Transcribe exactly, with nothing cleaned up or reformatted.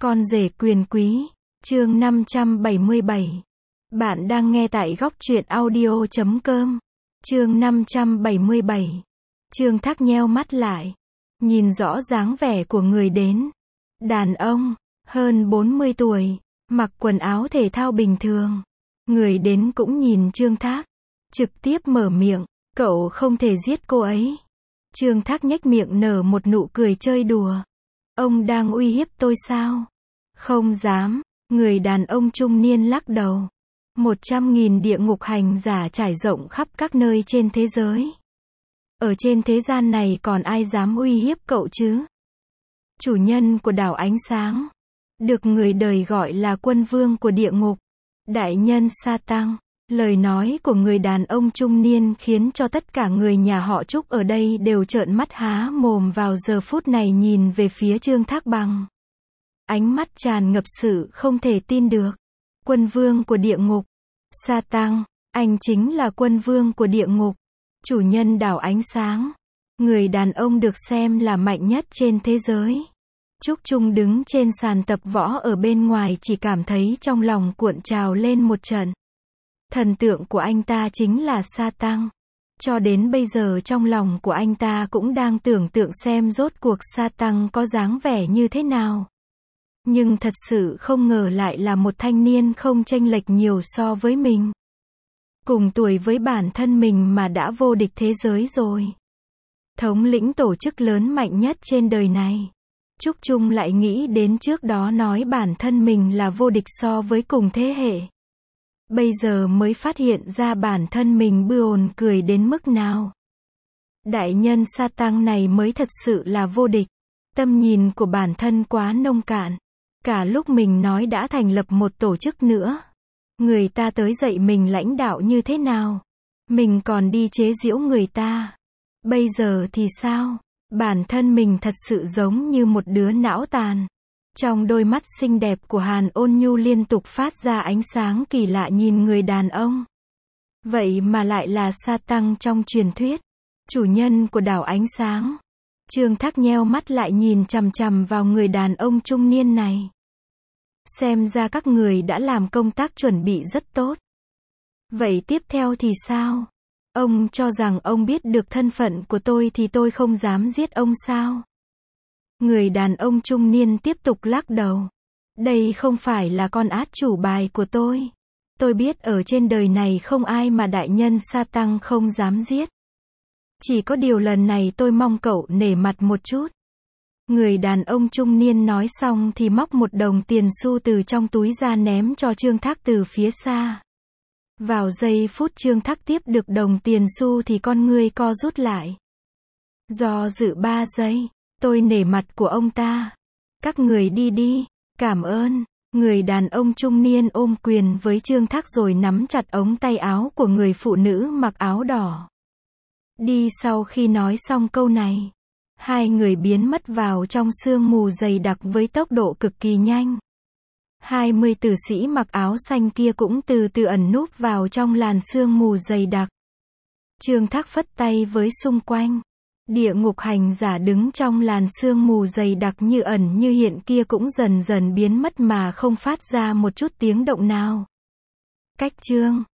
Con rể quyền quý, chương năm trăm bảy mươi bảy. Bạn đang nghe tại góc truyện audio chấm com. Chương năm trăm bảy mươi bảy. Trương Thác nheo mắt lại, nhìn rõ dáng vẻ của người đến. Đàn ông, hơn bốn mươi tuổi, mặc quần áo thể thao bình thường. Người đến cũng nhìn Trương Thác, trực tiếp mở miệng, cậu không thể giết cô ấy. Trương Thác nhếch miệng nở một nụ cười chơi đùa. Ông đang uy hiếp tôi sao? Không dám, người đàn ông trung niên lắc đầu. Một trăm nghìn địa ngục hành giả trải rộng khắp các nơi trên thế giới. Ở trên thế gian này còn ai dám uy hiếp cậu chứ? Chủ nhân của đảo ánh sáng, được người đời gọi là quân vương của địa ngục, đại nhân Sa-tăng. Lời nói của người đàn ông trung niên khiến cho tất cả người nhà họ Trúc ở đây đều trợn mắt há mồm vào giờ phút này nhìn về phía Trương Thác bằng ánh mắt tràn ngập sự không thể tin được. Quân vương của địa ngục, Sa-tăng, anh chính là quân vương của địa ngục, chủ nhân đảo ánh sáng, người đàn ông được xem là mạnh nhất trên thế giới. Trúc Trung đứng trên sàn tập võ ở bên ngoài chỉ cảm thấy trong lòng cuộn trào lên một trận. Thần tượng của anh ta chính là Sa-tăng. Cho đến bây giờ trong lòng của anh ta cũng đang tưởng tượng xem rốt cuộc Sa-tăng có dáng vẻ như thế nào. Nhưng thật sự không ngờ lại là một thanh niên không chênh lệch nhiều so với mình. Cùng tuổi với bản thân mình mà đã vô địch thế giới rồi. Thống lĩnh tổ chức lớn mạnh nhất trên đời này. Trúc Trung lại nghĩ đến trước đó nói bản thân mình là vô địch so với cùng thế hệ. Bây giờ mới phát hiện ra bản thân mình buồn cười đến mức nào. Đại nhân Sa-tăng này mới thật sự là vô địch. Tâm nhìn của bản thân quá nông cạn. Cả lúc mình nói đã thành lập một tổ chức nữa, người ta tới dạy mình lãnh đạo như thế nào, mình còn đi chế giễu người ta. Bây giờ thì sao? Bản thân mình thật sự giống như một đứa não tàn. Trong đôi mắt xinh đẹp của Hàn Ôn Nhu liên tục phát ra ánh sáng kỳ lạ nhìn người đàn ông. Vậy mà lại là Sa-tăng trong truyền thuyết, chủ nhân của đảo ánh sáng. Trương Thác nheo mắt lại nhìn chằm chằm vào người đàn ông trung niên này. Xem ra các người đã làm công tác chuẩn bị rất tốt. Vậy tiếp theo thì sao? Ông cho rằng ông biết được thân phận của tôi thì tôi không dám giết ông sao? Người đàn ông trung niên tiếp tục lắc đầu. Đây không phải là con át chủ bài của tôi. Tôi biết ở trên đời này không ai mà đại nhân Sa-tăng không dám giết. Chỉ có điều lần này tôi mong cậu nể mặt một chút. Người đàn ông trung niên nói xong thì móc một đồng tiền xu từ trong túi ra ném cho Trương Thác từ phía xa. Vào giây phút Trương Thác tiếp được đồng tiền xu thì con ngươi co rút lại. Do dự ba giây, tôi nể mặt của ông ta. Các người đi đi, cảm ơn. Người đàn ông trung niên ôm quyền với Trương Thác rồi nắm chặt ống tay áo của người phụ nữ mặc áo đỏ. Đi. Sau khi nói xong câu này, hai người biến mất vào trong sương mù dày đặc với tốc độ cực kỳ nhanh. Hai mươi tử sĩ mặc áo xanh kia cũng từ từ ẩn núp vào trong làn sương mù dày đặc. Trương Thác phất tay với xung quanh. Địa ngục hành giả đứng trong làn sương mù dày đặc như ẩn như hiện kia cũng dần dần biến mất mà không phát ra một chút tiếng động nào. Cách chương